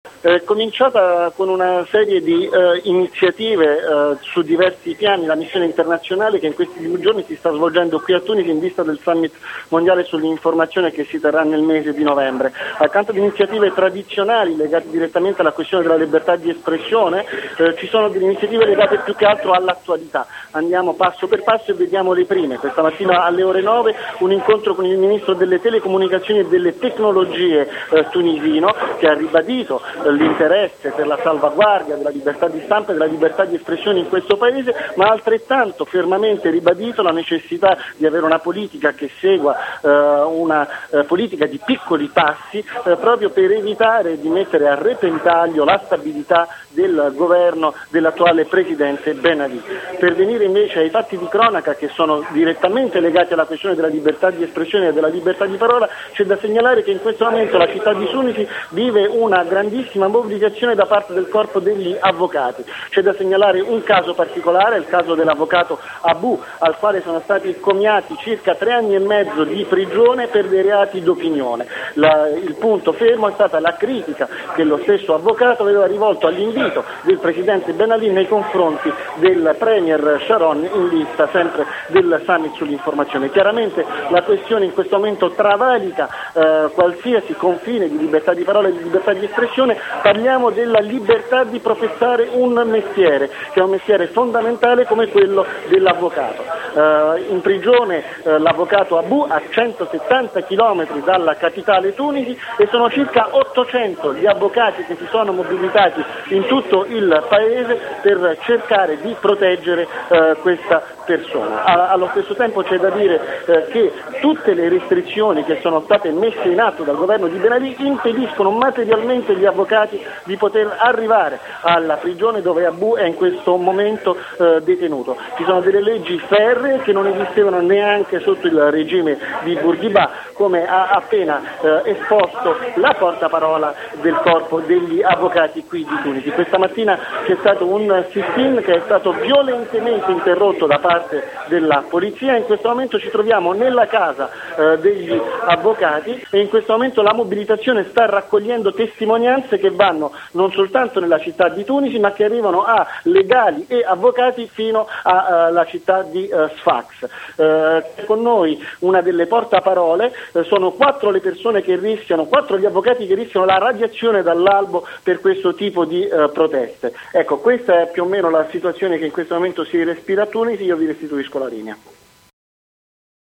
Cominciata con una serie di iniziative su diversi piani, la missione internazionale che in questi giorni si sta svolgendo qui a Tunisi in vista del Summit mondiale sull'informazione che si terrà nel mese di novembre. Accanto ad iniziative tradizionali legate direttamente alla questione della libertà di espressione, ci sono delle iniziative legate più che altro all'attualità. Andiamo passo per passo e vediamo le prime. Questa mattina alle ore 9 un incontro con il ministro delle telecomunicazioni e delle tecnologie tunisino, che ha ribadito l'interesse per la salvaguardia della libertà di stampa e della libertà di espressione in questo paese, ma altrettanto fermamente ribadito la necessità di avere una politica che segua una politica di piccoli passi proprio per evitare di mettere a repentaglio la stabilità del governo dell'attuale presidente Ben Ali. Per venire invece ai fatti di cronaca che sono direttamente legati alla questione della libertà di espressione e della libertà di parola, c'è da segnalare che in questo momento la città di Tunisi vive una grandissima mobilitazione da parte del corpo degli avvocati. C'è da segnalare un caso particolare, il caso dell'avvocato Abu, al quale sono stati comminati circa 3 anni e mezzo di prigione per dei reati d'opinione. Il punto fermo è stata la critica che lo stesso avvocato aveva rivolto all'invito del presidente Ben Ali nei confronti del premier Sharon in vista sempre del summit sull'informazione. Chiaramente la questione in questo momento travalica qualsiasi confine di libertà di parola e di libertà di espressione. Parliamo della libertà di professare un mestiere, che è un mestiere fondamentale come quello dell'avvocato. In prigione l'avvocato Abu a 170 km dalla capitale Tunisi e sono circa 800 gli avvocati che si sono mobilitati in tutto il paese per cercare di proteggere questa persona. Allo stesso tempo c'è da dire che tutte le restrizioni che sono state messe in atto dal governo di Ben Ali impediscono materialmente gli avvocati di poter arrivare alla prigione dove Abu è in questo momento detenuto. Ci sono delle leggi ferree che non esistevano neanche sotto il regime di Bourguiba, come ha appena esposto la portaparola del corpo degli avvocati qui di Tunisi. Questa mattina c'è stato un sit-in che è stato violentemente interrotto da parte della polizia. In questo momento ci troviamo nella casa degli avvocati e in questo momento la mobilitazione sta raccogliendo testimonianze che vanno non soltanto nella città di Tunisi ma che arrivano a legali e avvocati fino alla città di Sfax. Con noi una delle portaparole, sono 4 le persone che rischiano, 4 gli avvocati che rischiano la radiazione dall'albo per questo tipo di proteste. Ecco, questa è più o meno la situazione che in questo momento si respira a Tunisi. Io vi restituisco la linea.